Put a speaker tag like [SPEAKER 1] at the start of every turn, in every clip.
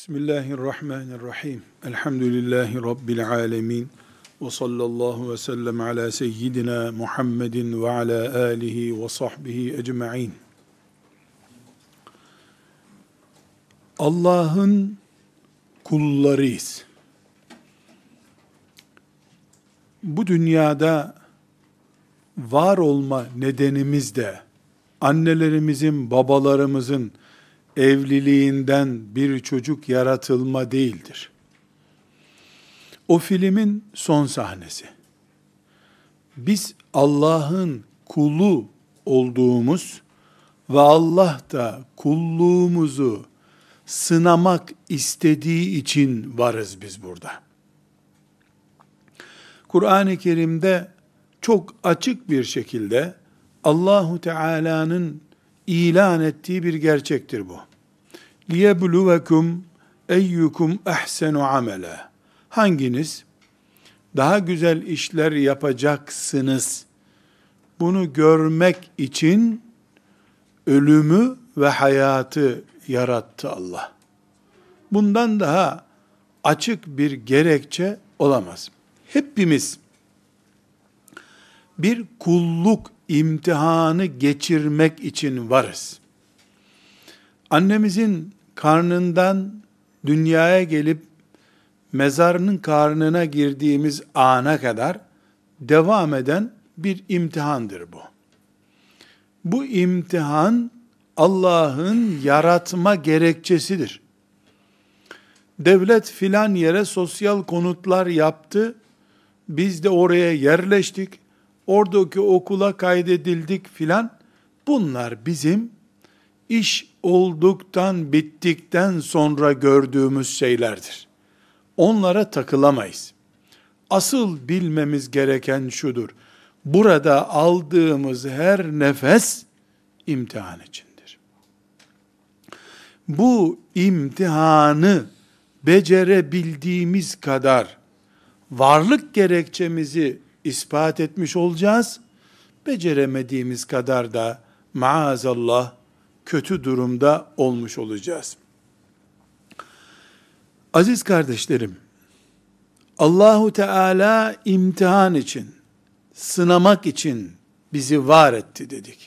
[SPEAKER 1] Bismillahirrahmanirrahim. Elhamdülillahi Rabbil alemin. Ve sallallahu ve sellem ala seyyidina Muhammedin ve ala alihi ve sahbihi ecma'in. Allah'ın kullarıyız. Bu dünyada var olma nedenimiz de annelerimizin, babalarımızın evliliğinden bir çocuk yaratılma değildir. O filmin son sahnesi. Biz Allah'ın kulu olduğumuz ve Allah da kulluğumuzu sınamak istediği için varız biz burada. Kur'an-ı Kerim'de çok açık bir şekilde Allahu Teala'nın ilan ettiği bir gerçektir bu. لِيَبْلُوَكُمْ اَيُّكُمْ اَحْسَنُ عَمَلًا. Hanginiz daha güzel işler yapacaksınız? Bunu görmek için ölümü ve hayatı yarattı Allah. Bundan daha açık bir gerekçe olamaz. Hepimiz bir kulluk imtihanı geçirmek için varız. Annemizin karnından dünyaya gelip mezarının karnına girdiğimiz ana kadar devam eden bir imtihandır bu. Bu imtihan Allah'ın yaratma gerekçesidir. Devlet filan yere sosyal konutlar yaptı. Biz de oraya yerleştik. Oradaki okula kaydedildik filan. Bunlar bizim iş olduktan, bittikten sonra gördüğümüz şeylerdir. Onlara takılamayız. Asıl bilmemiz gereken şudur. Burada aldığımız her nefes imtihan içindir. Bu imtihanı becerebildiğimiz kadar varlık gerekçemizi ispat etmiş olacağız. Beceremediğimiz kadar da maazallah kötü durumda olmuş olacağız. Aziz kardeşlerim, Allahu Teala imtihan için, sınamak için bizi var etti dedik.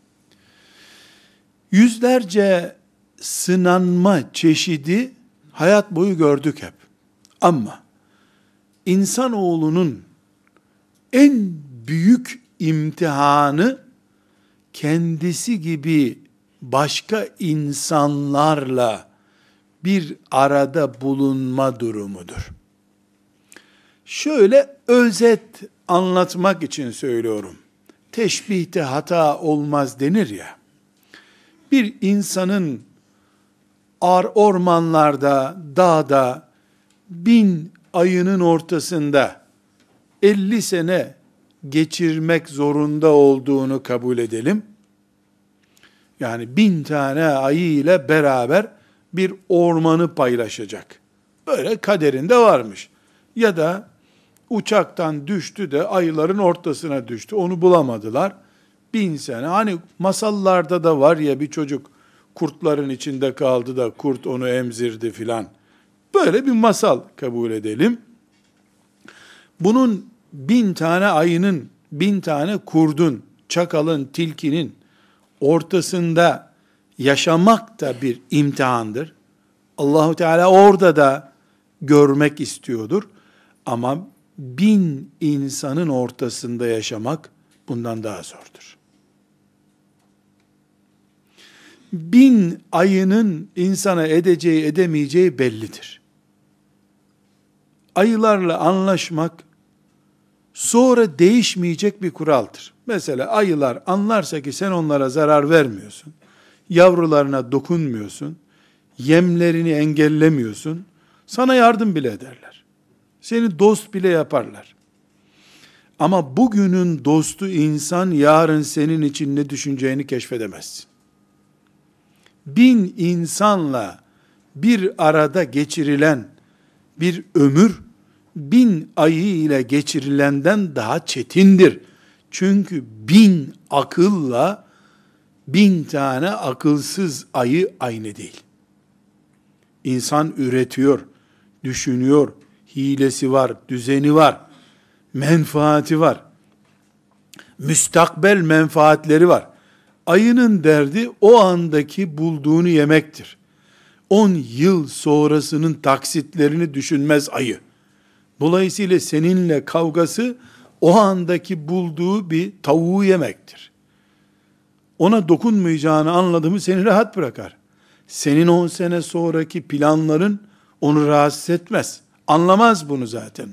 [SPEAKER 1] Yüzlerce sınanma çeşidi hayat boyu gördük hep. Ama insanoğlunun en büyük imtihanı kendisi gibi başka insanlarla bir arada bulunma durumudur. Şöyle özet anlatmak için söylüyorum. Teşbihte hata olmaz denir ya. Bir insanın ormanlarda, dağda, 1000 ayının ortasında 50 sene geçirmek zorunda olduğunu kabul edelim. Yani 1000 tane ayı ile beraber bir ormanı paylaşacak. Böyle kaderinde varmış. Ya da uçaktan düştü de ayıların ortasına düştü. Onu bulamadılar. 1000 sene. Hani masallarda da var ya, bir çocuk kurtların içinde kaldı da kurt onu emzirdi filan. Böyle bir masal kabul edelim. Bunun 1000 tane ayının, 1000 tane kurdun, çakalın, tilkinin ortasında yaşamak da bir imtihandır. Allahu Teala orada da görmek istiyordur. Ama 1000 insanın ortasında yaşamak bundan daha zordur. 1000 ayının insana edeceği edemeyeceği bellidir. Ayılarla anlaşmak sonra değişmeyecek bir kuraldır. Mesela ayılar anlarsa ki sen onlara zarar vermiyorsun, yavrularına dokunmuyorsun, yemlerini engellemiyorsun, sana yardım bile ederler. Seni dost bile yaparlar. Ama bugünün dostu insan yarın senin için ne düşüneceğini keşfedemezsin. 1000 insanla bir arada geçirilen bir ömür 1000 ayı ile geçirilenden daha çetindir. Çünkü 1000 akılla 1000 tane akılsız ayı aynı değil. İnsan üretiyor, düşünüyor, hilesi var, düzeni var, menfaati var, müstakbel menfaatleri var. Ayının derdi o andaki bulduğunu yemektir. 10 yıl sonrasının taksitlerini düşünmez ayı. Dolayısıyla seninle kavgası o andaki bulduğu bir tavuğu yemektir. Ona dokunmayacağını anladı mı seni rahat bırakar. Senin 10 sene sonraki planların onu rahatsız etmez. Anlamaz bunu zaten.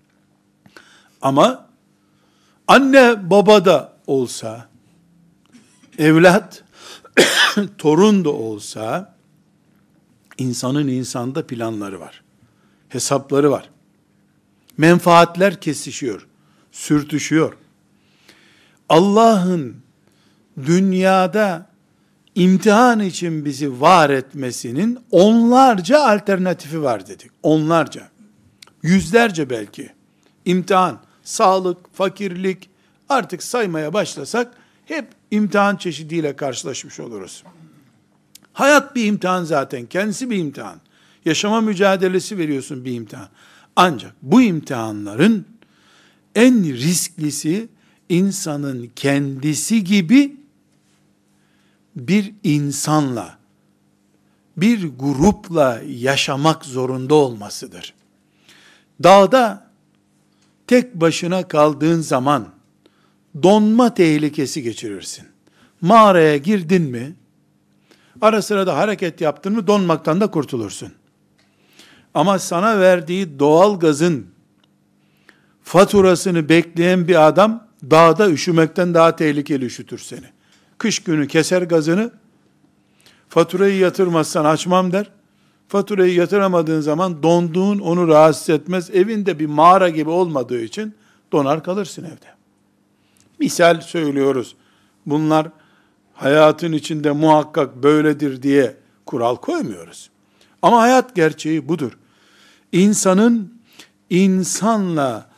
[SPEAKER 1] Ama anne baba da olsa, evlat, torun da olsa, insanın insanda planları var. Hesapları var. Menfaatler kesişiyor, sürtüşüyor. Allah'ın dünyada imtihan için bizi var etmesinin onlarca alternatifi var dedik. Onlarca. Yüzlerce belki. İmtihan, sağlık, fakirlik, artık saymaya başlasak hep imtihan çeşidiyle karşılaşmış oluruz. Hayat bir imtihan zaten. Kendisi bir imtihan. Yaşama mücadelesi veriyorsun bir imtihan. Ancak bu imtihanların en risklisi insanın kendisi gibi bir insanla, bir grupla yaşamak zorunda olmasıdır. Dağda tek başına kaldığın zaman donma tehlikesi geçirirsin. Mağaraya girdin mi, ara sıra da hareket yaptın mı donmaktan da kurtulursun. Ama sana verdiği doğal gazın faturasını bekleyen bir adam dağda üşümekten daha tehlikeli üşütür seni. Kış günü keser gazını, faturayı yatırmazsan açmam der. Faturayı yatıramadığın zaman donduğun onu rahatsız etmez. Evinde bir mağara gibi olmadığı için donar kalırsın evde. Misal söylüyoruz. Bunlar hayatın içinde muhakkak böyledir diye kural koymuyoruz. Ama hayat gerçeği budur. İnsanın insanla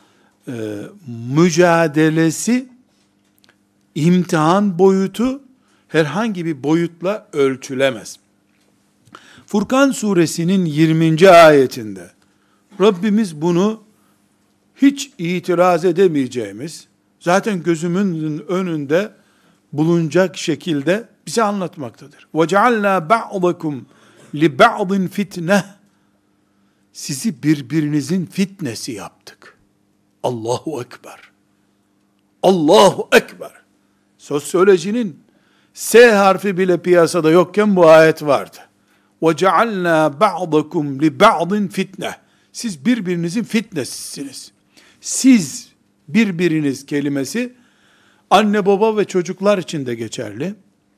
[SPEAKER 1] mücadelesi, imtihan boyutu herhangi bir boyutla ölçülemez. Furkan suresinin 20. ayetinde Rabbimiz bunu hiç itiraz edemeyeceğimiz, zaten gözümün önünde bulunacak şekilde bize anlatmaktadır. وَجَعَلْنَا بَعْضَكُمْ لِبَعْضٍ fitne. Sizi birbirinizin fitnesi yaptık. Allahu Ekber. Allahu Ekber. Sosyolojinin S harfi bile piyasada yokken bu ayet vardı. وَجَعَلْنَا بَعْضَكُمْ لِبَعْضٍ fitne. Siz birbirinizin fitnesisiniz. Siz birbiriniz kelimesi anne baba ve çocuklar için de geçerli.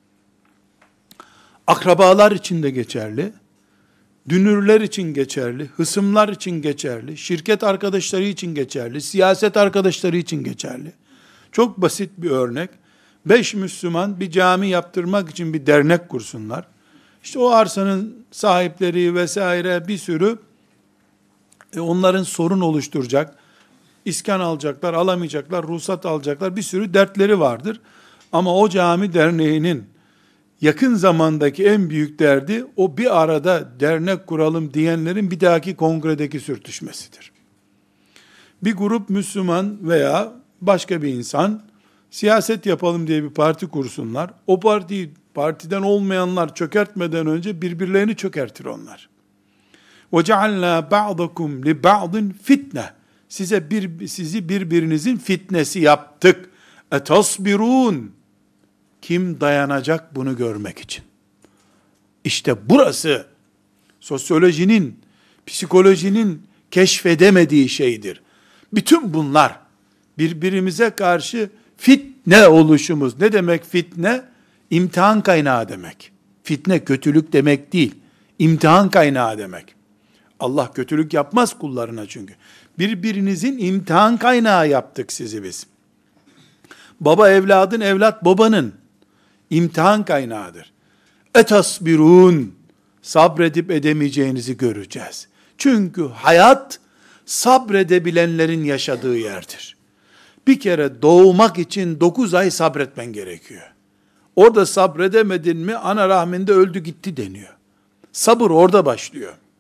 [SPEAKER 1] Akrabalar için de geçerli. Dünürler için geçerli, hısımlar için geçerli, şirket arkadaşları için geçerli, siyaset arkadaşları için geçerli. Çok basit bir örnek. 5 Müslüman bir cami yaptırmak için bir dernek kursunlar. İşte o arsanın sahipleri vesaire bir sürü onların sorun oluşturacak, iskan alacaklar, alamayacaklar, ruhsat alacaklar, bir sürü dertleri vardır. Ama o cami derneğinin yakın zamandaki en büyük derdi o bir arada dernek kuralım diyenlerin bir dahaki kongredeki sürtüşmesidir. Bir grup Müslüman veya başka bir insan siyaset yapalım diye bir parti kursunlar. O partiden olmayanlar çökertmeden önce birbirlerini çökertir onlar. وَجَعَلْنَا بَعْضَكُمْ لِبَعْضٍ fitne. Sizi birbirinizin fitnesi yaptık. اَتَصْبِرُونَ. Kim dayanacak bunu görmek için? İşte burası sosyolojinin, psikolojinin keşfedemediği şeydir. Bütün bunlar birbirimize karşı fitne oluşumuz. Ne demek fitne? İmtihan kaynağı demek. Fitne kötülük demek değil. İmtihan kaynağı demek. Allah kötülük yapmaz kullarına çünkü. Birbirinizin imtihan kaynağı yaptık sizi biz. Baba evladın, evlat babanın imtihan kaynağıdır. Etasbirun, sabredip edemeyeceğinizi göreceğiz. Çünkü hayat sabredebilenlerin yaşadığı yerdir. Bir kere doğmak için 9 ay sabretmen gerekiyor. Orada sabredemedin mi ana rahminde öldü gitti deniyor. Sabır orada başlıyor.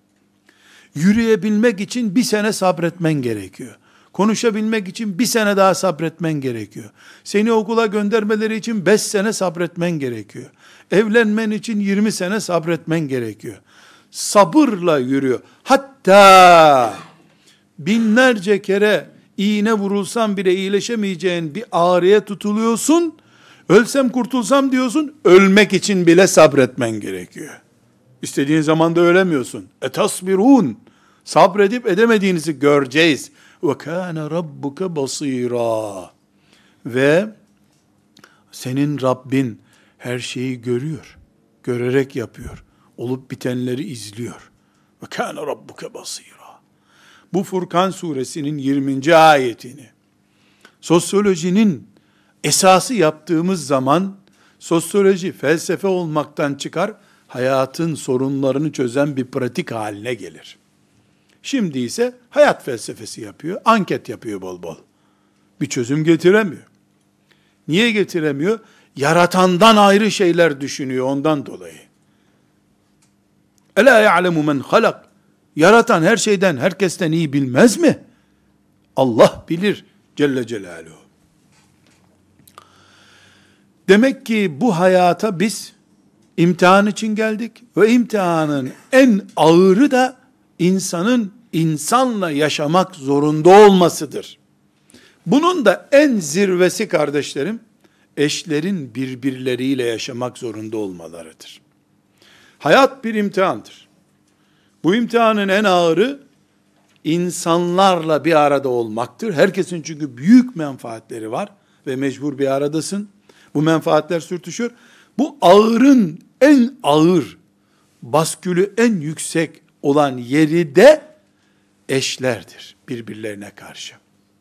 [SPEAKER 1] Yürüyebilmek için bir sene sabretmen gerekiyor. Konuşabilmek için bir sene daha sabretmen gerekiyor. Seni okula göndermeleri için 5 sene sabretmen gerekiyor. Evlenmen için 20 sene sabretmen gerekiyor. Sabırla yürüyor. Hatta binlerce kere iğne vurulsan bile iyileşemeyeceğin bir ağrıya tutuluyorsun. Ölsem kurtulsam diyorsun. Ölmek için bile sabretmen gerekiyor. İstediğin zaman da ölemiyorsun. Etasbirun. Sabredip edemediğinizi göreceğiz. Ve kâne rabbuke basîrâ. Ve senin Rabbin her şeyi görüyor. Görerek yapıyor. Olup bitenleri izliyor. Ve kâne rabbuke basîrâ. Bu Furkan suresinin 20. ayetini sosyolojinin esası yaptığımız zaman sosyoloji felsefe olmaktan çıkar, hayatın sorunlarını çözen bir pratik haline gelir. Şimdi ise hayat felsefesi yapıyor, anket yapıyor bol bol. Bir çözüm getiremiyor. Niye getiremiyor? Yaratandan ayrı şeyler düşünüyor ondan dolayı. Ela ya'lemu men halak. Yaratan her şeyden, herkesten iyi bilmez mi? Allah bilir Celle Celaluhu. Demek ki bu hayata biz imtihan için geldik ve imtihanın en ağırı da insanın insanla yaşamak zorunda olmasıdır. Bunun da en zirvesi kardeşlerim, eşlerin birbirleriyle yaşamak zorunda olmalarıdır. Hayat bir imtihandır. Bu imtihanın en ağırı insanlarla bir arada olmaktır. Herkesin çünkü büyük menfaatleri var ve mecbur bir aradasın. Bu menfaatler sürtüşüyor. Bu ağırın en ağır, baskülü en yüksek olan yeri de eşlerdir birbirlerine karşı.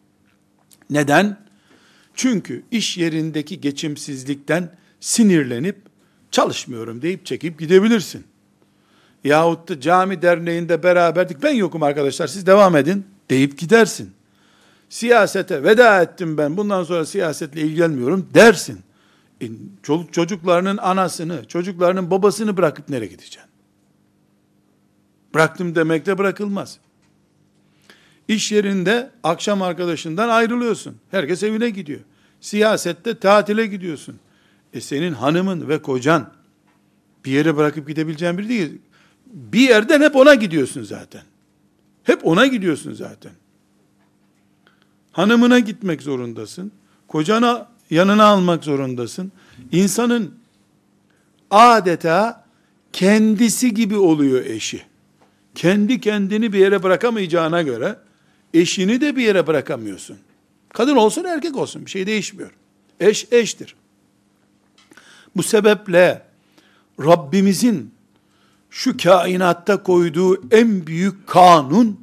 [SPEAKER 1] Neden? Çünkü iş yerindeki geçimsizlikten sinirlenip çalışmıyorum deyip çekip gidebilirsin. Yahut da cami derneğinde beraberdik, ben yokum arkadaşlar siz devam edin deyip gidersin. Siyasete veda ettim ben, bundan sonra siyasetle ilgilenmiyorum dersin. Çocuklarının anasını, çocuklarının babasını bırakıp nereye gideceksin? Bıraktım demekle bırakılmaz. İş yerinde akşam arkadaşından ayrılıyorsun. Herkes evine gidiyor. Siyasette tatile gidiyorsun. Senin hanımın ve kocan bir yere bırakıp gidebileceğin biri değil. Bir yerden hep ona gidiyorsun zaten. Hep ona gidiyorsun zaten. Hanımına gitmek zorundasın. Kocana yanına almak zorundasın. İnsanın adeta kendisi gibi oluyor eşi. Kendi kendini bir yere bırakamayacağına göre eşini de bir yere bırakamıyorsun. Kadın olsun erkek olsun bir şey değişmiyor. Eş eştir. Bu sebeple Rabbimizin şu kainatta koyduğu en büyük kanun,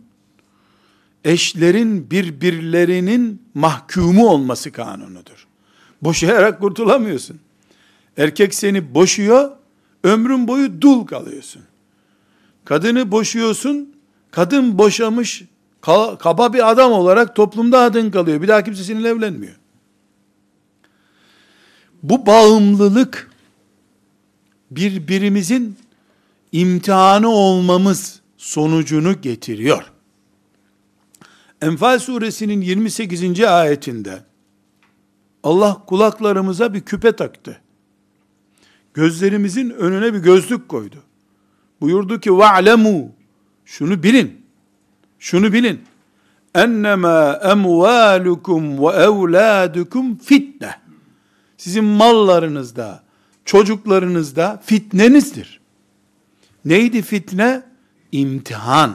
[SPEAKER 1] eşlerin birbirlerinin mahkumu olması kanunudur. Boşayarak kurtulamıyorsun. Erkek seni boşuyor, ömrün boyu dul kalıyorsun. Kadını boşuyorsun, kadın boşamış, kaba bir adam olarak toplumda adın kalıyor. Bir daha kimse seninle evlenmiyor. Bu bağımlılık, birbirimizin imtihanı olmamız sonucunu getiriyor. Enfal suresinin 28. ayetinde Allah kulaklarımıza bir küpe taktı. Gözlerimizin önüne bir gözlük koydu. Buyurdu ki وَعْلَمُوا şunu bilin اَنَّمَا اَمْوَالُكُمْ وَاَوْلَادُكُمْ fitne. Sizin mallarınızda, çocuklarınızda fitnenizdir. Neydi fitne? İmtihan.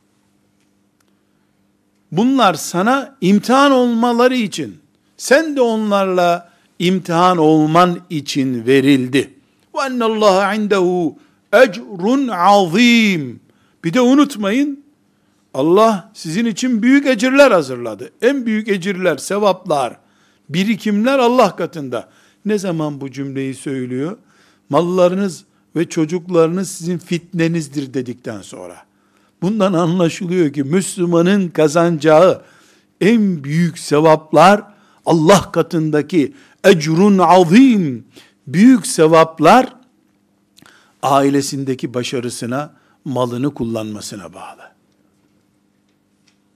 [SPEAKER 1] Bunlar sana imtihan olmaları için, sen de onlarla imtihan olman için verildi. وَاَنَّ اللّٰهَ عِنْدَهُ ecrun azim. Bir de unutmayın, Allah sizin için büyük ecirler hazırladı. En büyük ecirler, sevaplar, birikimler Allah katında. Ne zaman bu cümleyi söylüyor? Mallarınız ve çocuklarınız sizin fitnenizdir dedikten sonra. Bundan anlaşılıyor ki Müslümanın kazanacağı en büyük sevaplar Allah katındaki ecrun azim, büyük sevaplar ailesindeki başarısına, malını kullanmasına bağlı.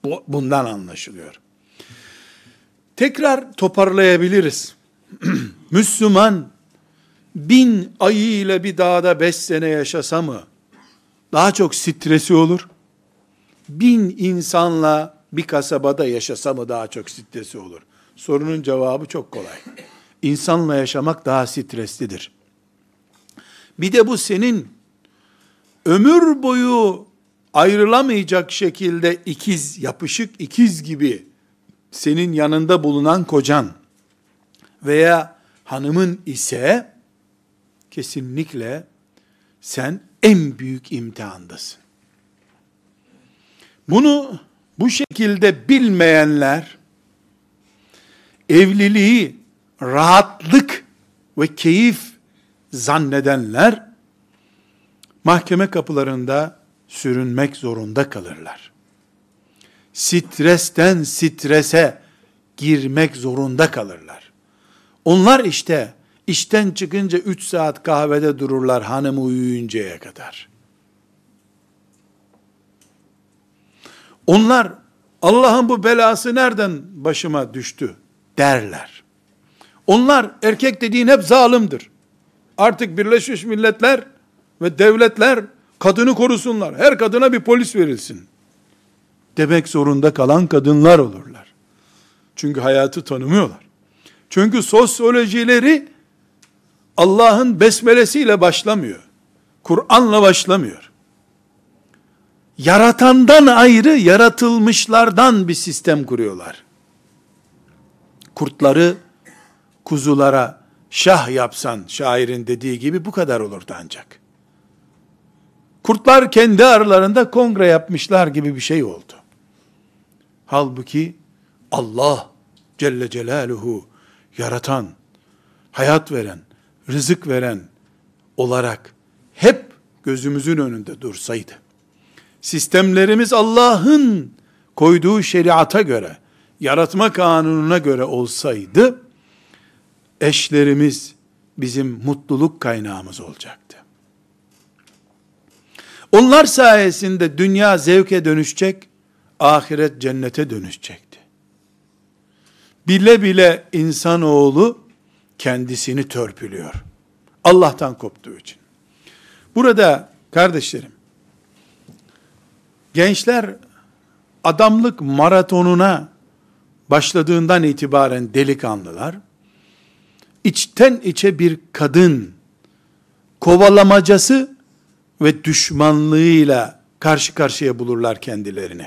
[SPEAKER 1] Bundan anlaşılıyor. Tekrar toparlayabiliriz. Müslüman 1000 ayıyla bir dağda 5 sene yaşasa mı daha çok stresi olur? 1000 insanla bir kasabada yaşasa mı daha çok stresi olur? Sorunun cevabı çok kolay. İnsanla yaşamak daha streslidir. Bir de bu senin ömür boyu ayrılamayacak şekilde yapışık ikiz gibi senin yanında bulunan kocan veya hanımın ise kesinlikle sen en büyük imtihandasın. Bunu bu şekilde bilmeyenler, evliliği rahatlık ve keyif zannedenler, mahkeme kapılarında sürünmek zorunda kalırlar. Stresten strese girmek zorunda kalırlar. Onlar işte işten çıkınca 3 saat kahvede dururlar hanımı uyuyuncaya kadar. Onlar Allah'ın bu belası nereden başıma düştü derler. Onlar erkek dediğin hep zalimdir. Artık Birleşmiş Milletler ve devletler kadını korusunlar. Her kadına bir polis verilsin demek zorunda kalan kadınlar olurlar. Çünkü hayatı tanımıyorlar. Çünkü sosyolojileri Allah'ın besmelesiyle başlamıyor. Kur'an'la başlamıyor. Yaratandan ayrı yaratılmışlardan bir sistem kuruyorlar. Kurtları kuzulara şah yapsan, şairin dediği gibi bu kadar olurdu ancak. Kurtlar kendi aralarında kongre yapmışlar gibi bir şey oldu. Halbuki Allah Celle Celaluhu yaratan, hayat veren, rızık veren olarak hep gözümüzün önünde dursaydı, sistemlerimiz Allah'ın koyduğu şeriata göre, yaratma kanununa göre olsaydı, eşlerimiz bizim mutluluk kaynağımız olacaktı. Onlar sayesinde dünya zevke dönüşecek, ahiret cennete dönüşecekti. Bile bile insanoğlu kendisini törpülüyor. Allah'tan koptuğu için. Burada kardeşlerim, gençler adamlık maratonuna başladığından itibaren delikanlılar, içten içe bir kadın kovalamacası ve düşmanlığıyla karşı karşıya bulurlar kendilerini.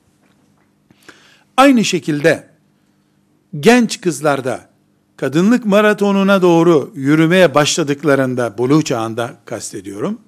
[SPEAKER 1] Aynı şekilde genç kızlarda kadınlık maratonuna doğru yürümeye başladıklarında, buluğ çağında kastediyorum,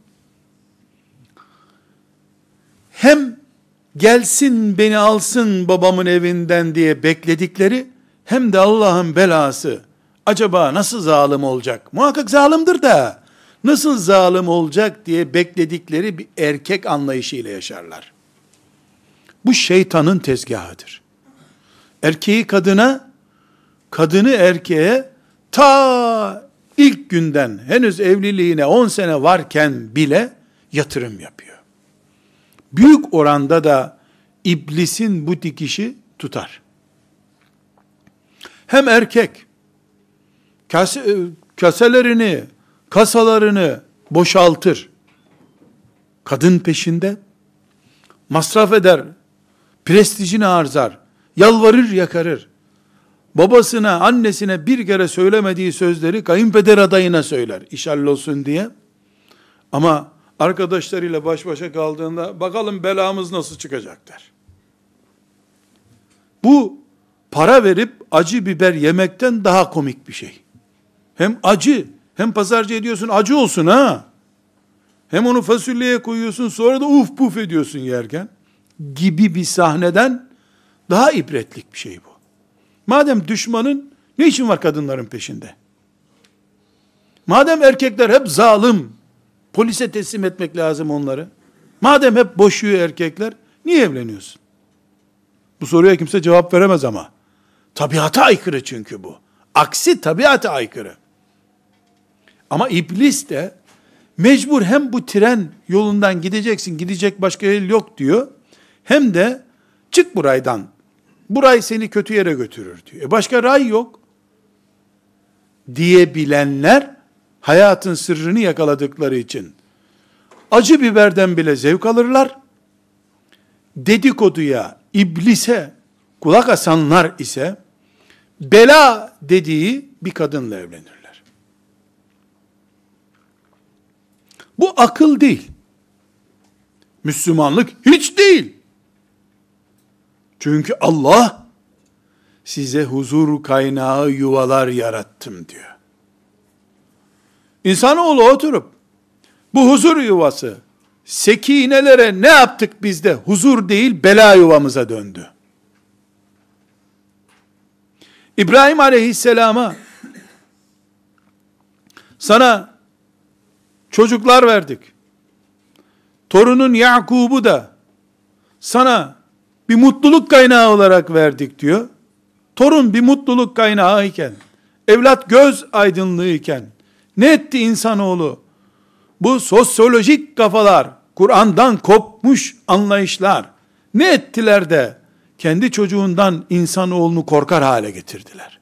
[SPEAKER 1] hem gelsin beni alsın babamın evinden diye bekledikleri, hem de Allah'ın belası, acaba nasıl zalim olacak? Muhakkak zalimdir de, nasıl zalim olacak diye bekledikleri bir erkek anlayışıyla yaşarlar. Bu şeytanın tezgahıdır. Erkeği kadına, kadını erkeğe, ta ilk günden, henüz evliliğine 10 sene varken bile yatırım yapıyor. Büyük oranda da iblisin bu dikişi tutar. Hem erkek, kaselerini, kasalarını boşaltır. Kadın peşinde, masraf eder, prestijini arzar, yalvarır yakarır. Babasına, annesine bir kere söylemediği sözleri kayınpeder adayına söyler, iş hallolsun diye. Ama arkadaşlarıyla baş başa kaldığında, bakalım belamız nasıl çıkacak der. Bu, para verip acı biber yemekten daha komik bir şey. Hem acı, hem pazarcı ediyorsun, acı olsun ha. Hem onu fasulyeye koyuyorsun, sonra da uf puf ediyorsun yerken, gibi bir sahneden daha ibretlik bir şey bu. Madem düşmanın, ne işin var kadınların peşinde? Madem erkekler hep zalim, polise teslim etmek lazım onları. Madem hep boşuyor erkekler, niye evleniyorsun? Bu soruya kimse cevap veremez ama. Tabiata aykırı çünkü bu. Aksi tabiata aykırı. Ama iblis de mecbur hem bu tren yolundan gideceksin, gidecek başka yol yok diyor. Hem de Çık buraydan. Buray seni kötü yere götürür diyor. Başka ray yok. Diyebilenler hayatın sırrını yakaladıkları için acı biberden bile zevk alırlar. Dedikoduya, iblise kulak asanlar ise bela dediği bir kadınla evlenirler. Bu akıl değil. Müslümanlık hiç değil. Çünkü Allah size huzur kaynağı yuvalar yarattım diyor. İnsanoğlu oturup bu huzur yuvası sekinelere ne yaptık biz de huzur değil bela yuvamıza döndü. İbrahim aleyhisselama sana çocuklar verdik. Torunun Yakub'u da sana bir mutluluk kaynağı olarak verdik diyor. Torun bir mutluluk kaynağı iken, evlat göz aydınlığı iken, ne etti insanoğlu? Bu sosyolojik kafalar, Kur'an'dan kopmuş anlayışlar, ne ettiler de, kendi çocuğundan insanoğlunu korkar hale getirdiler.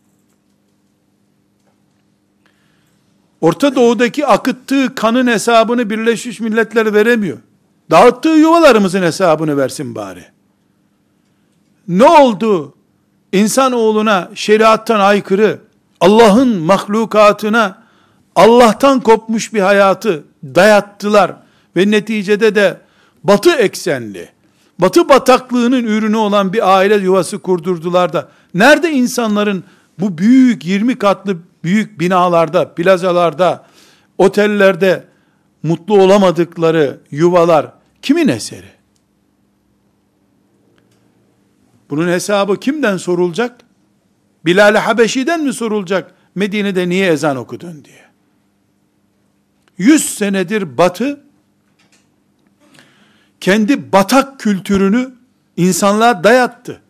[SPEAKER 1] Orta Doğu'daki akıttığı kanın hesabını Birleşmiş Milletler veremiyor. Dağıttığı yuvalarımızın hesabını versin bari. Ne oldu? İnsanoğluna şeriattan aykırı, Allah'ın mahlukatına Allah'tan kopmuş bir hayatı dayattılar ve neticede de Batı eksenli, Batı bataklığının ürünü olan bir aile yuvası kurdurdular da, nerede insanların bu büyük 20 katlı büyük binalarda, plazalarda, otellerde mutlu olamadıkları yuvalar kimin eseri? Bunun hesabı kimden sorulacak? Bilal-i Habeşi'den mi sorulacak? Medine'de niye ezan okudun diye. 100 senedir Batı, kendi batak kültürünü insanlığa dayattı.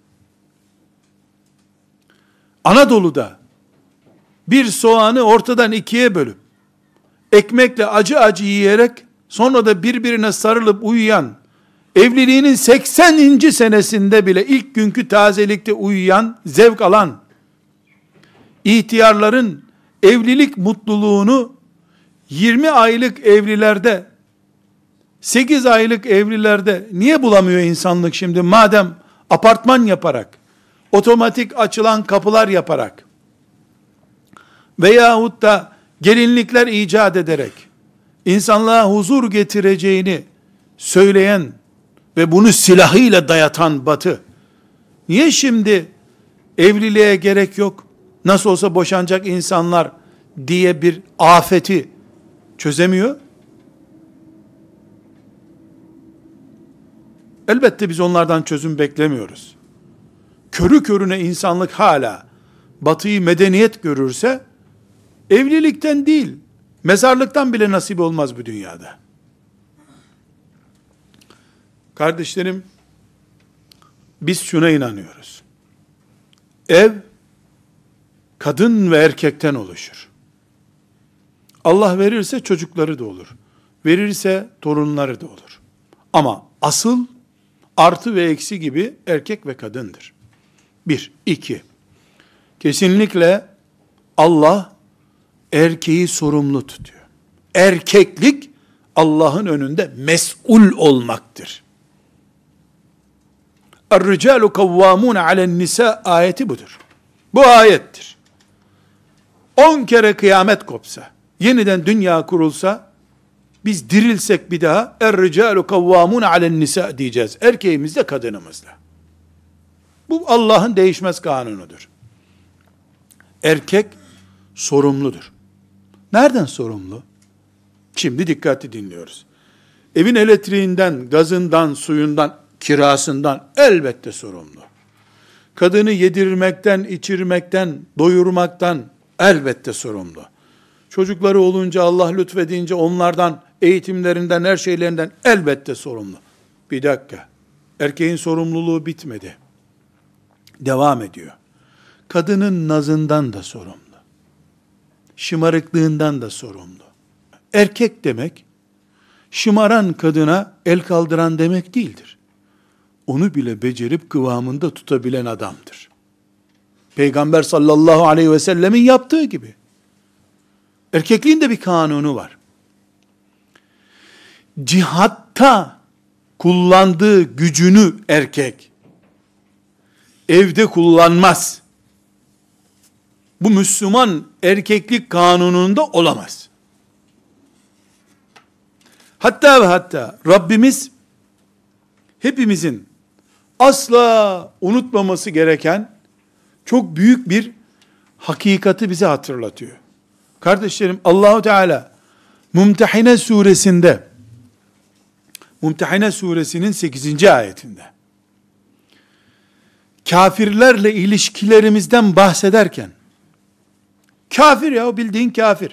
[SPEAKER 1] Anadolu'da bir soğanı ortadan ikiye bölüp, ekmekle acı acı yiyerek, sonra da birbirine sarılıp uyuyan, evliliğinin 80. senesinde bile ilk günkü tazelikte uyuyan, zevk alan, ihtiyarların evlilik mutluluğunu 20 aylık evlilerde, 8 aylık evlilerde niye bulamıyor insanlık şimdi? Madem apartman yaparak, otomatik açılan kapılar yaparak, veyahut da gelinlikler icat ederek, insanlığa huzur getireceğini söyleyen ve bunu silahıyla dayatan Batı, niye şimdi evliliğe gerek yok, nasıl olsa boşanacak insanlar diye bir afeti çözemiyor? Elbette biz onlardan çözüm beklemiyoruz. Körü körüne insanlık hala Batı'yı medeniyet görürse, evlilikten değil, mezarlıktan bile nasip olmaz bu dünyada. Kardeşlerim, biz şuna inanıyoruz. Ev, kadın ve erkekten oluşur. Allah verirse çocukları da olur. Verirse torunları da olur. Ama asıl, artı ve eksi gibi erkek ve kadındır. 1, 2. Kesinlikle Allah erkeği sorumlu tutuyor. Erkeklik Allah'ın önünde mes'ul olmaktır. Er-ricalu kavvamun alen nisa ayeti budur. Bu ayettir. 10 kere kıyamet kopsa, yeniden dünya kurulsa, biz dirilsek bir daha, er-ricalu kavvamun alen nisa diyeceğiz. Erkeğimizle kadınımızla. Bu Allah'ın değişmez kanunudur. Erkek sorumludur. Nereden sorumlu? Şimdi dikkatli dinliyoruz. Evin elektriğinden, gazından, suyundan, kirasından elbette sorumlu. Kadını yedirmekten, içirmekten, doyurmaktan elbette sorumlu. Çocukları olunca, Allah lütfedince onlardan, eğitimlerinden, her şeylerinden elbette sorumlu. Bir dakika. Erkeğin sorumluluğu bitmedi. Devam ediyor. Kadının nazından da sorumlu. Şımarıklığından da sorumlu. Erkek demek, şımaran kadına el kaldıran demek değildir. onu bile becerip kıvamında tutabilen adamdır. Peygamber sallallahu aleyhi ve sellemin yaptığı gibi. Erkekliğin de bir kanunu var. Cihatta kullandığı gücünü erkek evde kullanmaz. Bu Müslüman erkeklik kanununda olamaz. Hatta ve hatta Rabbimiz hepimizin asla unutmaması gereken çok büyük bir hakikati bize hatırlatıyor. Kardeşlerim, Allahu Teala Mumtehine suresinin 8. ayetinde kafirlerle ilişkilerimizden bahsederken, kafir ya, bildiğin kafir,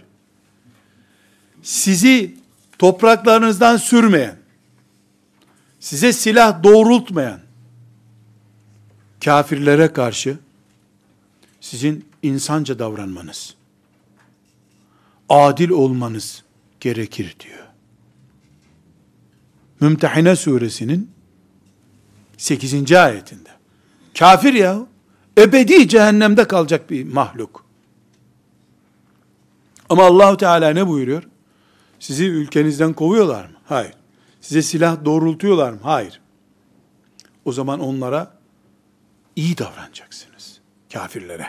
[SPEAKER 1] sizi topraklarınızdan sürmeyen, size silah doğrultmayan kafirlere karşı sizin insanca davranmanız, adil olmanız gerekir diyor. Mümtehine suresinin 8. ayetinde. Kafir ya, ebedi cehennemde kalacak bir mahluk. Ama Allahu Teala ne buyuruyor? Sizi ülkenizden kovuyorlar mı? Hayır. Size silah doğrultuyorlar mı? Hayır. O zaman onlara iyi davranacaksınız. Kafirlere.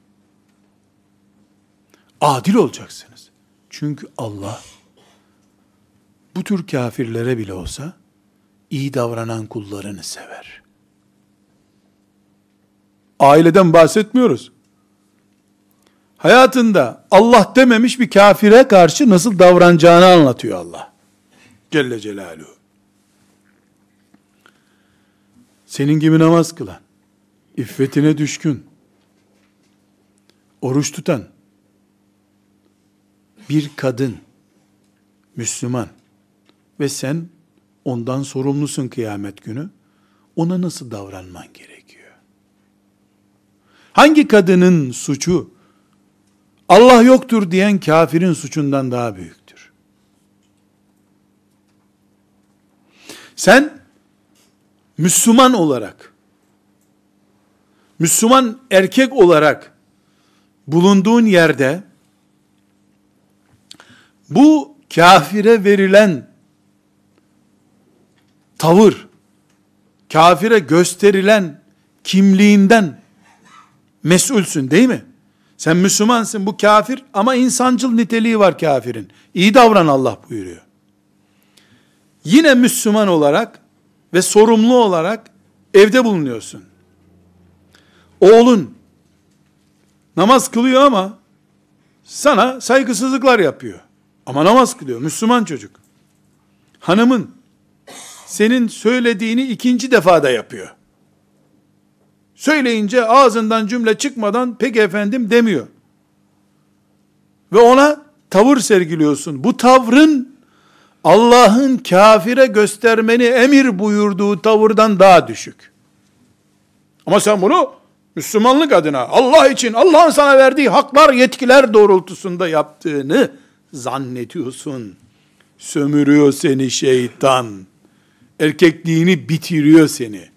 [SPEAKER 1] Adil olacaksınız. Çünkü Allah bu tür kafirlere bile olsa iyi davranan kullarını sever. Aileden bahsetmiyoruz. Hayatında Allah dememiş bir kafire karşı nasıl davranacağını anlatıyor Allah. Celle Celaluhu. Senin gibi namaz kılan, iffetine düşkün, oruç tutan bir kadın, Müslüman ve sen ondan sorumlusun kıyamet günü, ona nasıl davranman gerekiyor? Hangi kadının suçu Allah yoktur diyen kafirin suçundan daha büyüktür? Sen Müslüman olarak, Müslüman erkek olarak bulunduğun yerde bu kafire verilen tavır, kafire gösterilen kimliğinden mesulsün değil mi? Sen Müslümansın, bu kafir ama insancıl niteliği var kafirin. İyi davran Allah buyuruyor. Yine Müslüman olarak ve sorumlu olarak evde bulunuyorsun. Oğlun namaz kılıyor ama sana saygısızlıklar yapıyor. Ama namaz kılıyor, Müslüman çocuk. Hanımın senin söylediğini ikinci defada yapıyor. Söyleyince ağzından cümle çıkmadan peki efendim demiyor. Ve ona tavır sergiliyorsun. Bu tavrın Allah'ın kafire göstermeni emir buyurduğu tavırdan daha düşük. Ama sen bunu Müslümanlık adına, Allah için, Allah'ın sana verdiği haklar, yetkiler doğrultusunda yaptığını zannediyorsun. Sömürüyor seni şeytan. Erkekliğini bitiriyor seni.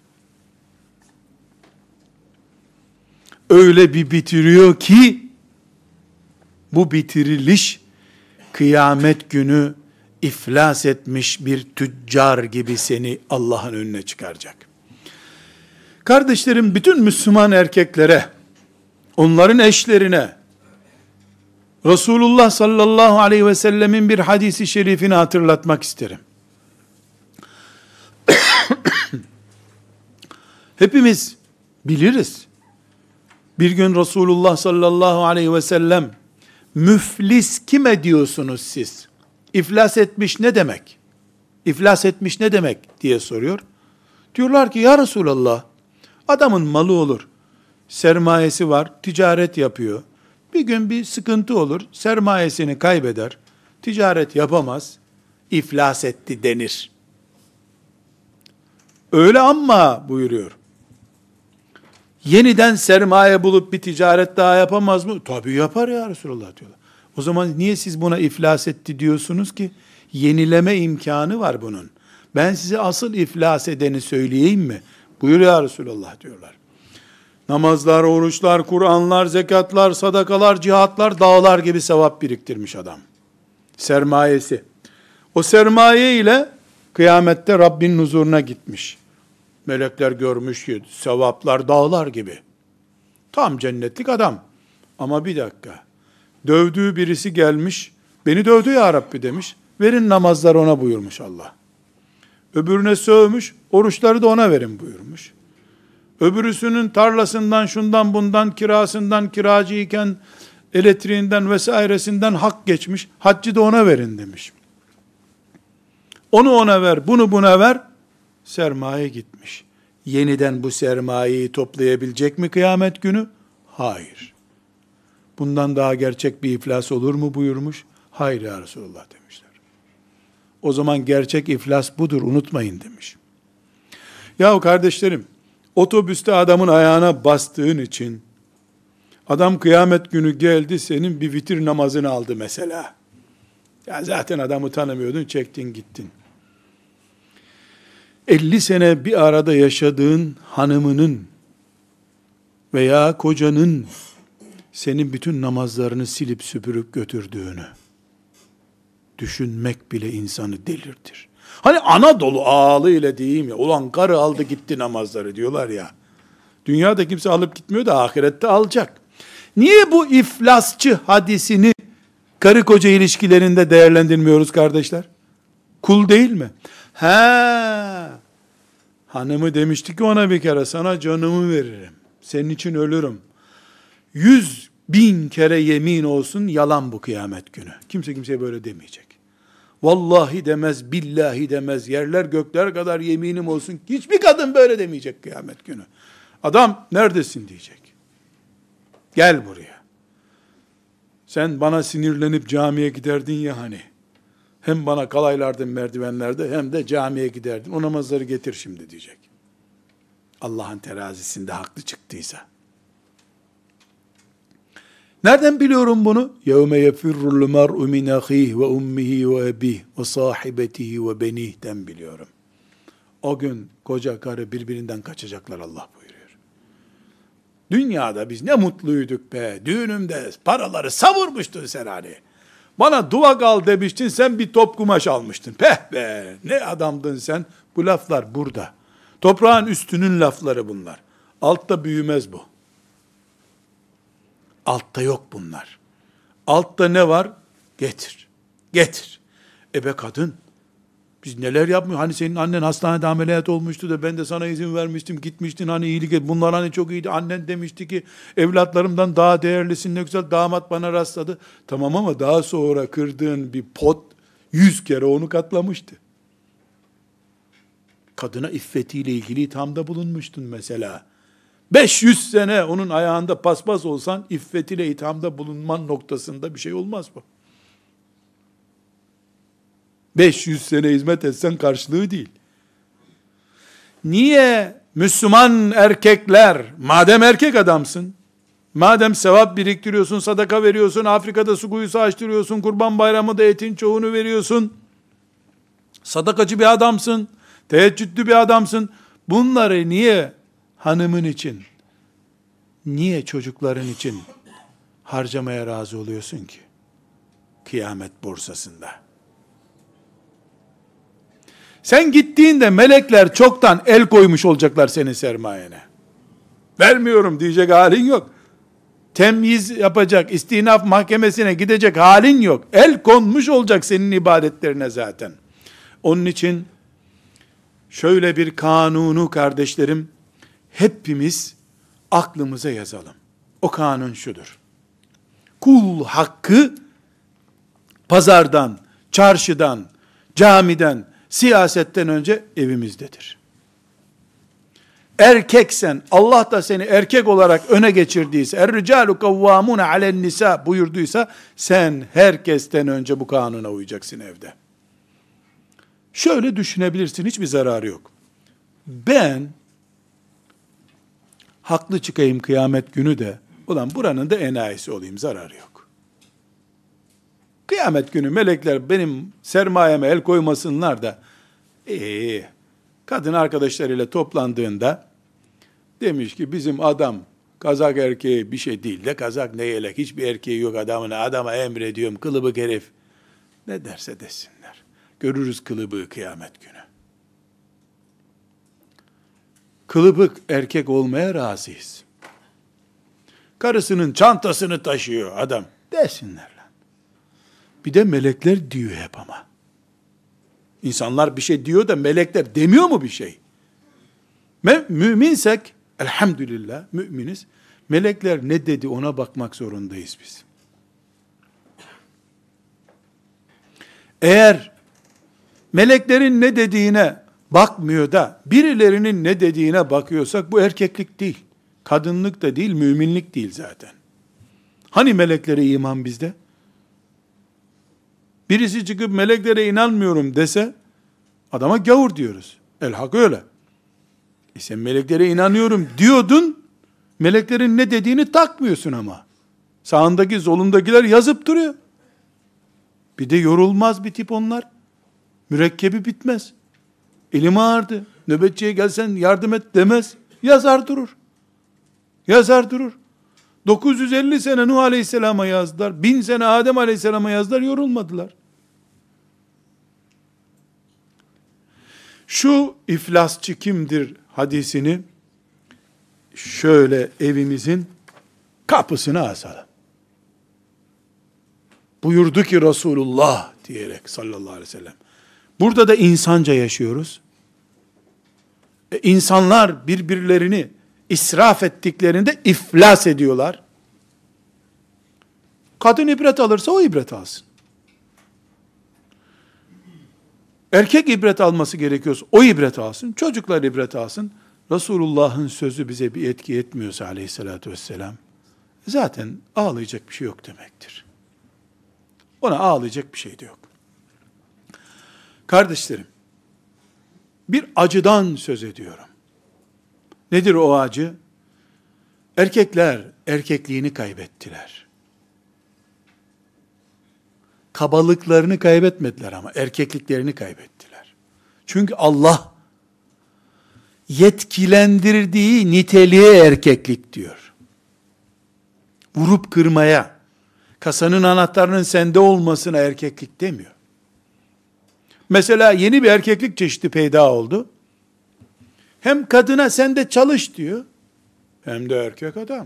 [SPEAKER 1] Öyle bir bitiriyor ki, bu bitiriliş, kıyamet günü iflas etmiş bir tüccar gibi seni Allah'ın önüne çıkaracak. Kardeşlerim, bütün Müslüman erkeklere, onların eşlerine, Resulullah sallallahu aleyhi ve sellemin bir hadisi şerifini hatırlatmak isterim. Hepimiz biliriz. Bir gün Resulullah sallallahu aleyhi ve sellem, müflis kime diyorsunuz siz? İflas etmiş ne demek? İflas etmiş ne demek diye soruyor. Diyorlar ki ya Resulallah, adamın malı olur, sermayesi var, ticaret yapıyor. Bir gün bir sıkıntı olur, sermayesini kaybeder, ticaret yapamaz, iflas etti denir. Öyle ama buyuruyor. Yeniden sermaye bulup bir ticaret daha yapamaz mı? Tabii yapar ya Resulullah diyorlar. O zaman niye siz buna iflas etti diyorsunuz ki? Yenileme imkanı var bunun. Ben size asıl iflas edeni söyleyeyim mi? Buyur ya Resulallah diyorlar. Namazlar, oruçlar, Kur'anlar, zekatlar, sadakalar, cihatlar, dağlar gibi sevap biriktirmiş adam. Sermayesi. O sermaye ile kıyamette Rabbinin huzuruna gitmiş. Melekler görmüş ki sevaplar dağlar gibi. Tam cennetlik adam. Ama bir dakika. Dövdüğü birisi gelmiş. Beni dövdü ya Rabbi demiş. Verin namazları ona buyurmuş Allah. Öbürüne sövmüş. Oruçları da ona verin buyurmuş. Öbürüsünün tarlasından, şundan bundan, kirasından, kiracıyken elektriğinden vesairesinden hak geçmiş. Haccı da ona verin demiş. Onu ona ver, bunu buna ver. Sermaye gitmiş. Yeniden bu sermayeyi toplayabilecek mi kıyamet günü? Hayır. Bundan daha gerçek bir iflas olur mu buyurmuş. Hayır ya Resulullah demişler. O zaman gerçek iflas budur, unutmayın demiş. Yahu kardeşlerim, otobüste adamın ayağına bastığın için, adam kıyamet günü geldi, senin bir vitir namazını aldı mesela. Ya zaten adamı tanımıyordun, çektin gittin. 50 sene bir arada yaşadığın hanımının veya kocanın senin bütün namazlarını silip süpürüp götürdüğünü düşünmek bile insanı delirtir. Hani Anadolu ağalıyla diyeyim ya, ulan karı aldı gitti namazları diyorlar ya. Dünyada kimse alıp gitmiyor da ahirette alacak. Niye bu iflasçı hadisini karı koca ilişkilerinde değerlendirmiyoruz kardeşler? Kul değil mi? Hanımı demişti ki ona bir kere, sana canımı veririm. Senin için ölürüm. 100.000 kere yemin olsun, yalan bu kıyamet günü. Kimse kimseye böyle demeyecek. Vallahi demez, billahi demez, yerler gökler kadar yeminim olsun. Hiçbir kadın böyle demeyecek kıyamet günü. Adam neredesin diyecek. Gel buraya. Sen bana sinirlenip camiye giderdin ya hani. Hem bana kalaylardın merdivenlerde hem de camiye giderdin. O namazları getir şimdi diyecek. Allah'ın terazisinde haklı çıktıysa. Nereden biliyorum bunu? يَوْمَ يَفِرُّ الْمَرْءُ مِنْ أَخِيهِ وَأُمِّهِ وَأَبِيهِ وَصَاحِبَتِهِ وَبَنِيه'den biliyorum. O gün koca karı birbirinden kaçacaklar Allah buyuruyor. Dünyada biz ne mutluyduk be. Düğünümde paraları savurmuştun sen hani. Bana dua al demiştin, sen bir top kumaş almıştın. Peh be, ne adamdın sen. Bu laflar burada. Toprağın üstünün lafları bunlar. Altta büyümez bu. Altta yok bunlar. Altta ne var? Getir. Getir. Be kadın, biz neler yapmıyor? Hani senin annen hastanede ameliyat olmuştu da ben de sana izin vermiştim, gitmiştin hani iyilik et. Bunlar hani çok iyiydi. Annen demişti ki evlatlarımdan daha değerlisin, ne güzel damat bana rastladı. Tamam ama daha sonra kırdığın bir pot 100 kere onu katlamıştı. Kadına iffetiyle ilgili ithamda bulunmuştun mesela. 500 sene onun ayağında paspas olsan iffetiyle ithamda bulunman noktasında bir şey olmaz bu. 500 sene hizmet etsen karşılığı değil. Niye Müslüman erkekler, madem erkek adamsın, madem sevap biriktiriyorsun, sadaka veriyorsun, Afrika'da su kuyusu açtırıyorsun, Kurban Bayramı da etin çoğunu veriyorsun, sadakacı bir adamsın, teheccüdlü bir adamsın, bunları niye hanımın için, niye çocukların için harcamaya razı oluyorsun ki? Kıyamet borsasında. Sen gittiğinde melekler çoktan el koymuş olacaklar senin sermayene. Vermiyorum diyecek halin yok. Temyiz yapacak, istinaf mahkemesine gidecek halin yok. El konmuş olacak senin ibadetlerine zaten. Onun için şöyle bir kanunu kardeşlerim, hepimiz aklımıza yazalım. O kanun şudur. Kul hakkı pazardan, çarşıdan, camiden, siyasetten önce evimizdedir. Erkeksen, Allah da seni erkek olarak öne geçirdiyse, er-ricalu kavvamun alen nisa buyurduysa, sen herkesten önce bu kanuna uyacaksın evde. Şöyle düşünebilirsin, hiçbir zararı yok. Ben haklı çıkayım kıyamet günü de, ulan buranın da enayisi olayım, zararı yok. Kıyamet günü melekler benim sermayeme el koymasınlar da, Kadın arkadaşlarıyla toplandığında demiş ki bizim adam kazak erkeği bir şey değil de kazak ne yelek, hiçbir erkeği yok adamın, adama emrediyorum kılıbık herif. Ne derse desinler. Görürüz kılıbığı kıyamet günü. Kılıbık erkek olmaya razıyız. Karısının çantasını taşıyor adam. Desinler lan. Bir de melekler diyor hep ama. İnsanlar bir şey diyor da melekler demiyor mu bir şey? Müminsek, elhamdülillah müminiz. Melekler ne dedi ona bakmak zorundayız biz. Eğer meleklerin ne dediğine bakmıyor da birilerinin ne dediğine bakıyorsak bu erkeklik değil. Kadınlık da değil, müminlik değil zaten. Hani meleklere iman bizde? Birisi çıkıp meleklere inanmıyorum dese adama gavur diyoruz. Elhak öyle. Sen meleklere inanıyorum diyordun, meleklerin ne dediğini takmıyorsun ama. Sağındaki solundakiler yazıp duruyor. Bir de yorulmaz bir tip onlar. Mürekkebi bitmez. Elim ağrıdı. Nöbetçiye gelsen yardım et demez. Yazar durur. Yazar durur. 950 sene Nuh Aleyhisselam'a yazdılar. 1000 sene Adem Aleyhisselam'a yazdılar. Yorulmadılar. Şu iflasçı kimdir hadisini şöyle evimizin kapısına asalım. Buyurdu ki Resulullah diyerek sallallahu aleyhi ve sellem. Burada da insanca yaşıyoruz. İnsanlar birbirlerini israf ettiklerinde iflas ediyorlar. Kadın ibret alırsa o ibret alsın. Erkek ibret alması gerekiyorsa o ibret alsın. Çocuklar ibret alsın. Resulullah'ın sözü bize bir etki etmiyorsa aleyhissalatü vesselam, zaten ağlayacak bir şey yok demektir. Ona ağlayacak bir şey de yok. Kardeşlerim, bir acıdan söz ediyorum. Nedir o acı? Erkekler erkekliğini kaybettiler. Kabalıklarını kaybetmediler ama erkekliklerini kaybettiler. Çünkü Allah yetkilendirdiği niteliğe erkeklik diyor. Vurup kırmaya, kasanın anahtarının sende olmasına erkeklik demiyor. Mesela yeni bir erkeklik çeşidi peyda oldu. Hem kadına sen de çalış diyor, hem de erkek adam.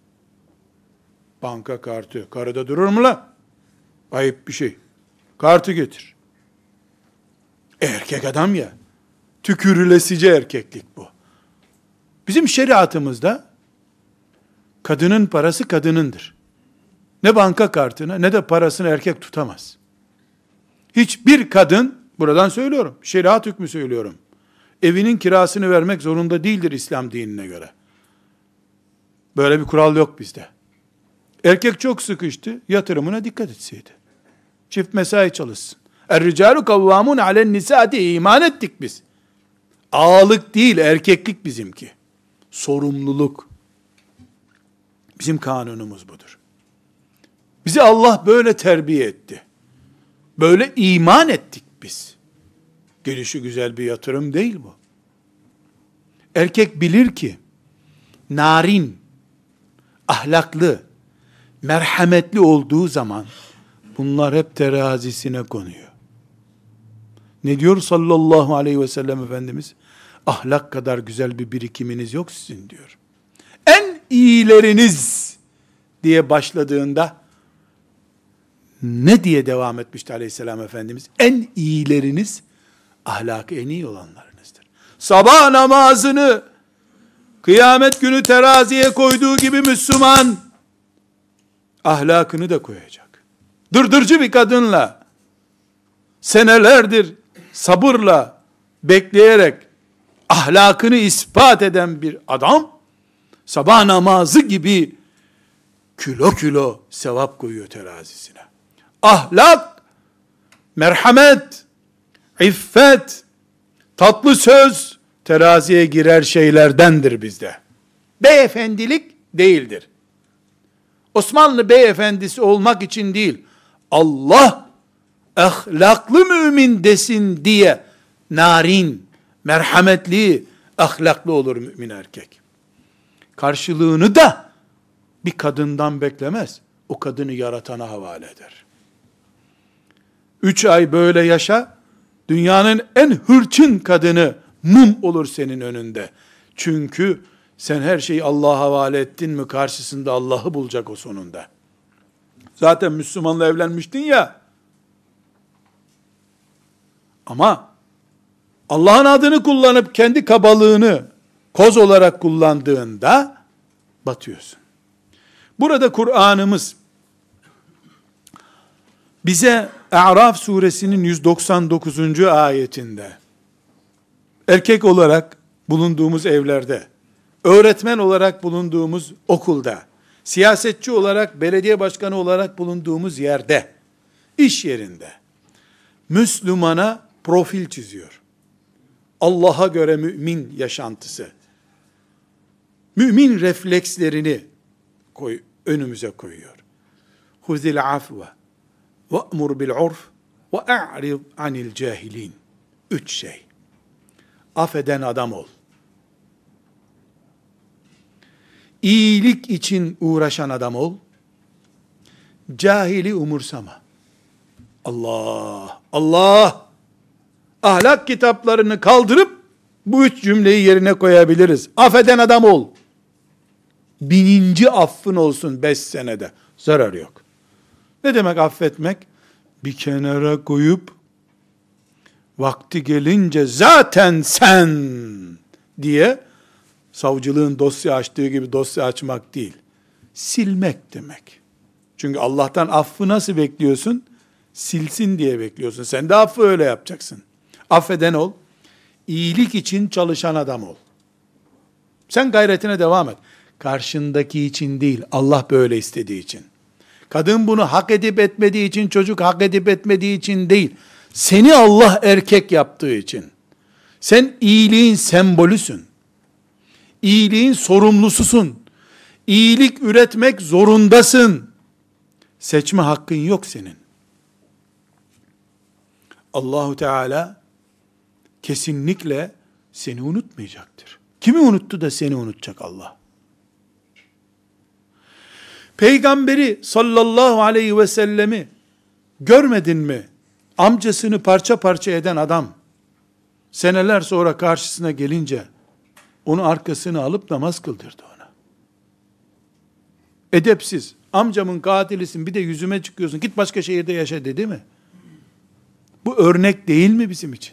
[SPEAKER 1] Banka kartı, karıda durur mu lan? Ayıp bir şey. Kartı getir. Erkek adam ya. Tükürülesice erkeklik bu. Bizim şeriatımızda kadının parası kadınındır. Ne banka kartına ne de parasını erkek tutamaz. Hiçbir kadın, buradan söylüyorum, şeriat hükmü söylüyorum, evinin kirasını vermek zorunda değildir İslam dinine göre. Böyle bir kural yok bizde. Erkek çok sıkıştı, yatırımına dikkat etseydi. Çift mesai çalışsın. Er-ricalu kavvamun alen nisa diye iman ettik biz. Ağalık değil, erkeklik bizimki. Sorumluluk. Bizim kanunumuz budur. Bizi Allah böyle terbiye etti. Böyle iman ettik biz. Gelişi güzel bir yatırım değil bu. Erkek bilir ki, narin, ahlaklı, merhametli olduğu zaman, bunlar hep terazisine konuyor. Ne diyor sallallahu aleyhi ve sellem Efendimiz? Ahlak kadar güzel bir birikiminiz yok sizin diyor. En iyileriniz diye başladığında, ne diye devam etmişti aleyhisselam Efendimiz? En iyileriniz, ahlakı en iyi olanlarınızdır. Sabah namazını, kıyamet günü teraziye koyduğu gibi Müslüman, ahlakını da koyacak. Dırdırcı bir kadınla, senelerdir sabırla, bekleyerek, ahlakını ispat eden bir adam, sabah namazı gibi, kilo kilo sevap koyuyor terazisine. Ahlak, merhamet, iffet, tatlı söz, teraziye girer şeylerdendir bizde. Beyefendilik değildir. Osmanlı beyefendisi olmak için değil, Allah ahlaklı mümin desin diye narin, merhametli, ahlaklı olur mümin erkek. Karşılığını da bir kadından beklemez. O kadını yaratana havale eder. 3 ay böyle yaşa, dünyanın en hırçın kadını mum olur senin önünde. Çünkü sen her şeyi Allah'a havale ettin mi, karşısında Allah'ı bulacak o sonunda. Zaten Müslümanla evlenmiştin ya. Ama Allah'ın adını kullanıp kendi kabalığını koz olarak kullandığında batıyorsun. Burada Kur'an'ımız bize A'raf suresinin 199. ayetinde erkek olarak bulunduğumuz evlerde, öğretmen olarak bulunduğumuz okulda, siyasetçi olarak, belediye başkanı olarak bulunduğumuz yerde, iş yerinde Müslümana profil çiziyor. Allah'a göre mümin yaşantısı. Mümin reflekslerini önümüze koyuyor. Huzil afve ve'mur bil urf ve a'rid anil cahilin. 3 şey. Affeden adam ol. İyilik için uğraşan adam ol. Cahili umursama. Allah, Allah. Ahlak kitaplarını kaldırıp bu 3 cümleyi yerine koyabiliriz. Affeden adam ol. 1000. affın olsun 5 senede. Zarar yok. Ne demek affetmek? Bir kenara koyup vakti gelince zaten sen diye savcılığın dosya açtığı gibi dosya açmak değil. Silmek demek. Çünkü Allah'tan affı nasıl bekliyorsun? Silsin diye bekliyorsun. Sen de affı öyle yapacaksın. Affeden ol. İyilik için çalışan adam ol. Sen gayretine devam et. Karşındaki için değil, Allah böyle istediği için. Kadın bunu hak edip etmediği için, çocuk hak edip etmediği için değil. Seni Allah erkek yaptığı için. Sen iyiliğin sembolüsün. İyiliğin sorumlususun. İyilik üretmek zorundasın. Seçme hakkın yok senin. Allahu Teala kesinlikle seni unutmayacaktır. Kimi unuttu da seni unutacak Allah? Peygamberi sallallahu aleyhi ve sellemi görmedin mi? Amcasını parça parça eden adam, seneler sonra karşısına gelince, onu arkasını alıp namaz kıldırdı ona. Edepsiz, amcamın katilisin, bir de yüzüme çıkıyorsun, git başka şehirde yaşa dedi mi? Bu örnek değil mi bizim için?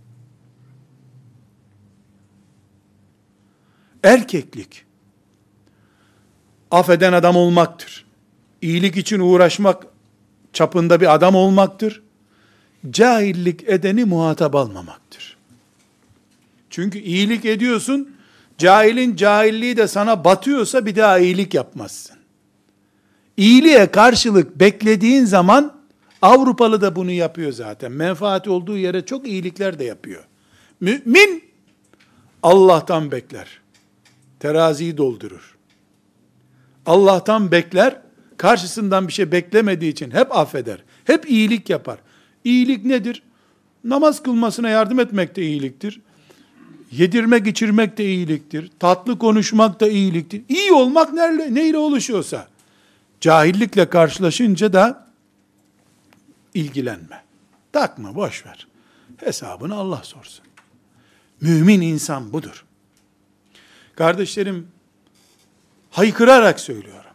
[SPEAKER 1] Erkeklik, affeden adam olmaktır. İyilik için uğraşmak çapında bir adam olmaktır. Cahillik edeni muhatap almamaktır. Çünkü iyilik ediyorsun, cahilin cahilliği de sana batıyorsa bir daha iyilik yapmazsın. İyiliğe karşılık beklediğin zaman, Avrupalı da bunu yapıyor zaten. Menfaati olduğu yere çok iyilikler de yapıyor. Mümin, Allah'tan bekler. Teraziyi doldurur. Allah'tan bekler, karşısından bir şey beklemediği için hep affeder. Hep iyilik yapar. İyilik nedir? Namaz kılmasına yardım etmek de iyiliktir. Yedirmek, içirmek de iyiliktir. Tatlı konuşmak da iyiliktir. İyi olmak neyle oluşuyorsa. Cahillikle karşılaşınca da ilgilenme. Takma, boş ver. Hesabını Allah sorsun. Mümin insan budur. Kardeşlerim, haykırarak söylüyorum.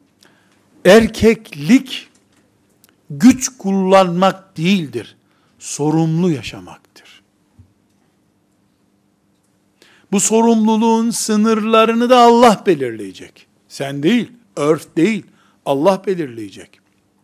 [SPEAKER 1] Erkeklik güç kullanmak değildir. Sorumlu yaşamaktır. Bu sorumluluğun sınırlarını da Allah belirleyecek. Sen değil, örf değil, Allah belirleyecek.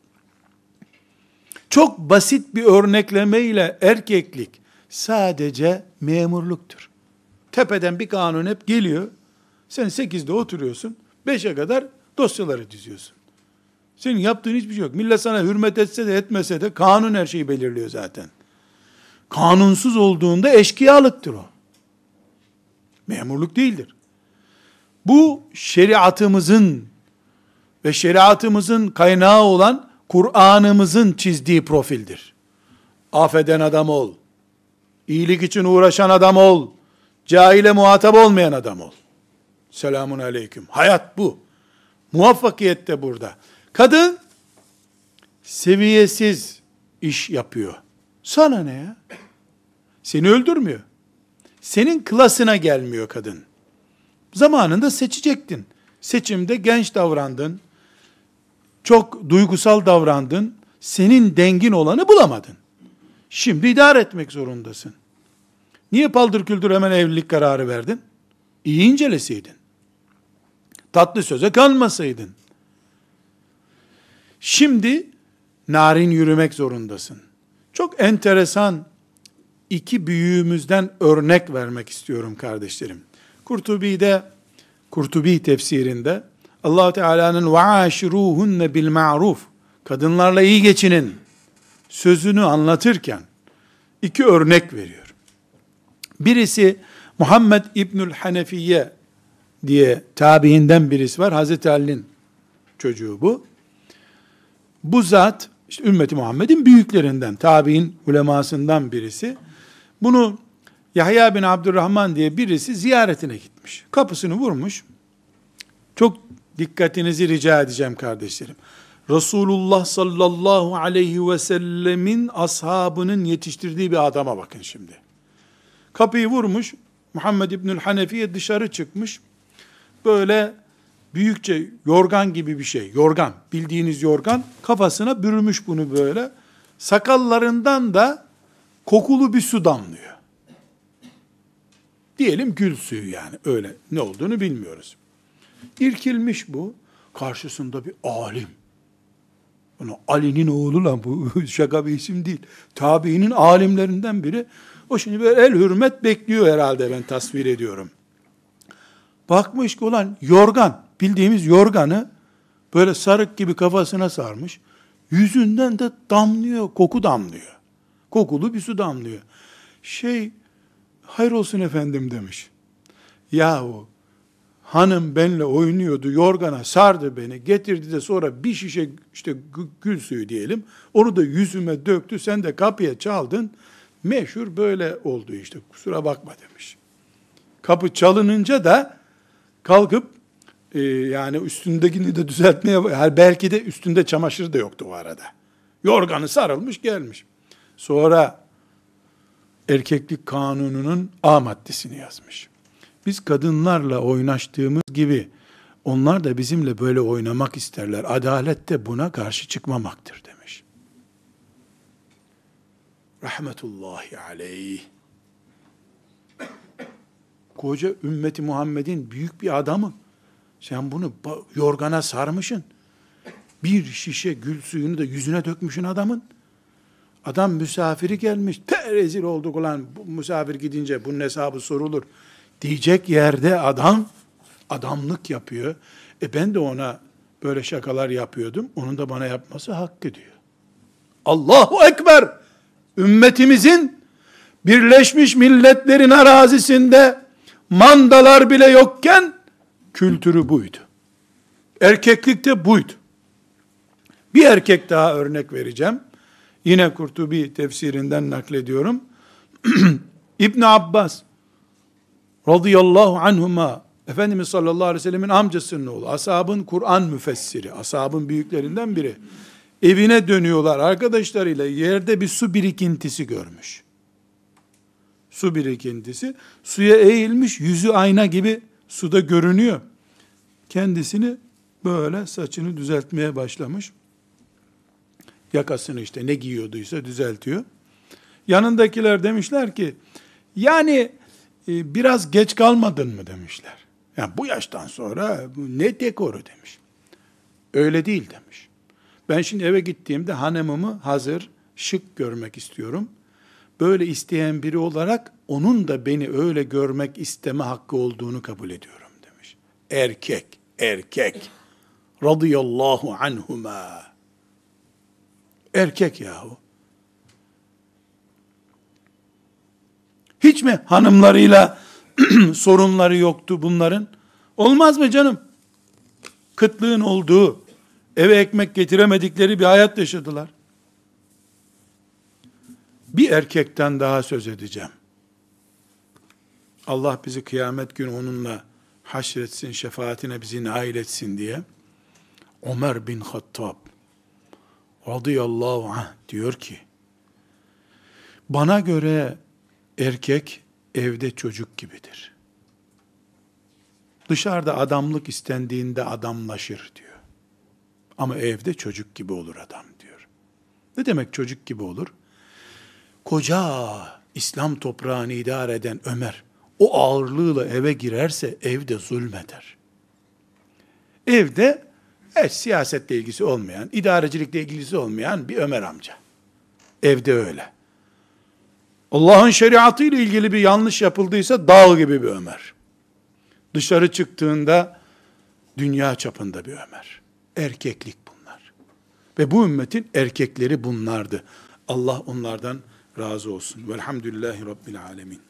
[SPEAKER 1] Çok basit bir örneklemeyle erkeklik sadece memurluktur. Tepeden bir kanun hep geliyor. Sen 8'de oturuyorsun, 5'e kadar dosyaları diziyorsun. Senin yaptığın hiçbir şey yok. Millet sana hürmet etse de etmese de kanun her şeyi belirliyor zaten. Kanunsuz olduğunda eşkıyalıktır o. Memurluk değildir. Bu şeriatımızın ve şeriatımızın kaynağı olan Kur'an'ımızın çizdiği profildir. Affeden adam ol. İyilik için uğraşan adam ol. Cahile muhatap olmayan adam ol. Selamun aleyküm. Hayat bu. Muvaffakiyet de burada. Kadın seviyesiz iş yapıyor. Sana ne ya? Seni öldürmüyor. Senin klasına gelmiyor kadın. Zamanında seçecektin. Seçimde genç davrandın. Çok duygusal davrandın. Senin dengin olanı bulamadın. Şimdi idare etmek zorundasın. Niye paldır küldür hemen evlilik kararı verdin? İyi inceleseydin. Tatlı söze kanmasaydın. Şimdi narin yürümek zorundasın. Çok enteresan iki büyüğümüzden örnek vermek istiyorum kardeşlerim. Kurtubi tefsirinde Allah Teala'nın "Ve'aşiruhunne bil ma'ruf" kadınlarla iyi geçinin sözünü anlatırken iki örnek veriyor. Birisi Muhammed İbnül Hanefiye diye tabiinden birisi var. Hazreti Ali'nin çocuğu bu. Bu zat işte ümmeti Muhammed'in büyüklerinden, tabiin ulemasından birisi. Bunu Yahya bin Abdurrahman diye birisi ziyaretine gitmiş. Kapısını vurmuş. Çok dikkatinizi rica edeceğim kardeşlerim. Resulullah sallallahu aleyhi ve sellemin ashabının yetiştirdiği bir adama bakın şimdi. Kapıyı vurmuş. Muhammed İbnül Hanefiye dışarı çıkmış. Böyle büyükçe yorgan gibi bir şey. Yorgan. Bildiğiniz yorgan. Kafasına bürümüş bunu böyle. Sakallarından da kokulu bir su damlıyor. Diyelim gül suyu yani. Öyle ne olduğunu bilmiyoruz. İrkilmiş bu. Karşısında bir alim. Bunu Ali'nin oğlu lan bu. Şaka bir isim değil. Tabiinin alimlerinden biri. O şimdi böyle el hürmet bekliyor herhalde, ben tasvir ediyorum. Bakmış ki olan yorgan, bildiğimiz yorganı böyle sarık gibi kafasına sarmış. Yüzünden de damlıyor, koku damlıyor. Kokulu bir su damlıyor. Hayır olsun efendim demiş. Yahu hanım benimle oynuyordu, yorgana sardı beni, getirdi de sonra bir şişe işte gül suyu diyelim, onu da yüzüme döktü, sen de kapıya çaldın, meşhur böyle oldu işte, kusura bakma demiş. Kapı çalınınca da kalkıp yani üstündekini de düzeltmeye, belki de üstünde çamaşır da yoktu o arada. Yorganı sarılmış gelmiş. Sonra erkeklik kanununun A maddesini yazmış. Biz kadınlarla oynaştığımız gibi onlar da bizimle böyle oynamak isterler. Adalet de buna karşı çıkmamaktır demiş. Rahmetullahi aleyh. Koca ümmeti Muhammed'in büyük bir adamı. Sen bunu yorgana sarmışsın. Bir şişe gül suyunu da yüzüne dökmüşsün adamın. Adam misafiri gelmiş. Rezil olduk ulan, bu misafir gidince bunun hesabı sorulur diyecek yerde adam adamlık yapıyor. Ben de ona böyle şakalar yapıyordum. Onun da bana yapması hakkı diyor. Allahu Ekber! Ümmetimizin Birleşmiş Milletler'in arazisinde mandalar bile yokken kültürü buydu. Erkeklik de buydu. Bir erkek daha örnek vereceğim. Yine Kurtubi tefsirinden naklediyorum. İbn Abbas radıyallahu anhuma, Efendimiz sallallahu aleyhi ve sellemin amcasının oğlu, ashabın Kur'an müfessiri, ashabın büyüklerinden biri. Evine dönüyorlar arkadaşlarıyla, yerde bir su birikintisi görmüş. Su birikintisi, suya eğilmiş, yüzü ayna gibi suda görünüyor. Kendisini böyle saçını düzeltmeye başlamış. Yakasını işte ne giyiyorduysa düzeltiyor. Yanındakiler demişler ki, yani biraz geç kalmadın mı demişler. Yani bu yaştan sonra ne dekoru demiş. Öyle değil demiş. Ben şimdi eve gittiğimde hanımımı hazır, şık görmek istiyorum. Böyle isteyen biri olarak onun da beni öyle görmek isteme hakkı olduğunu kabul ediyorum demiş. Erkek. Radıyallahu anhuma. Erkek yahu. Hiç mi hanımlarıyla sorunları yoktu bunların? Olmaz mı canım? Kıtlığın olduğu, eve ekmek getiremedikleri bir hayat yaşadılar. Bir erkekten daha söz edeceğim. Allah bizi kıyamet günü onunla haşretsin, şefaatine bizi nail etsin diye, Ömer bin Hattab radıyallahu anh diyor ki, bana göre erkek evde çocuk gibidir. Dışarıda adamlık istendiğinde adamlaşır diyor. Ama evde çocuk gibi olur adam diyor. Ne demek çocuk gibi olur? Koca İslam toprağını idare eden Ömer, o ağırlığıyla eve girerse evde zulmeder. Evde siyasetle ilgisi olmayan, idarecilikle ilgisi olmayan bir Ömer amca. Evde öyle. Allah'ın şeriatı ile ilgili bir yanlış yapıldıysa dağ gibi bir Ömer. Dışarı çıktığında dünya çapında bir Ömer. Erkeklik bunlar. Ve bu ümmetin erkekleri bunlardı. Allah onlardan razı olsun. Velhamdülillahi Rabbil alemin.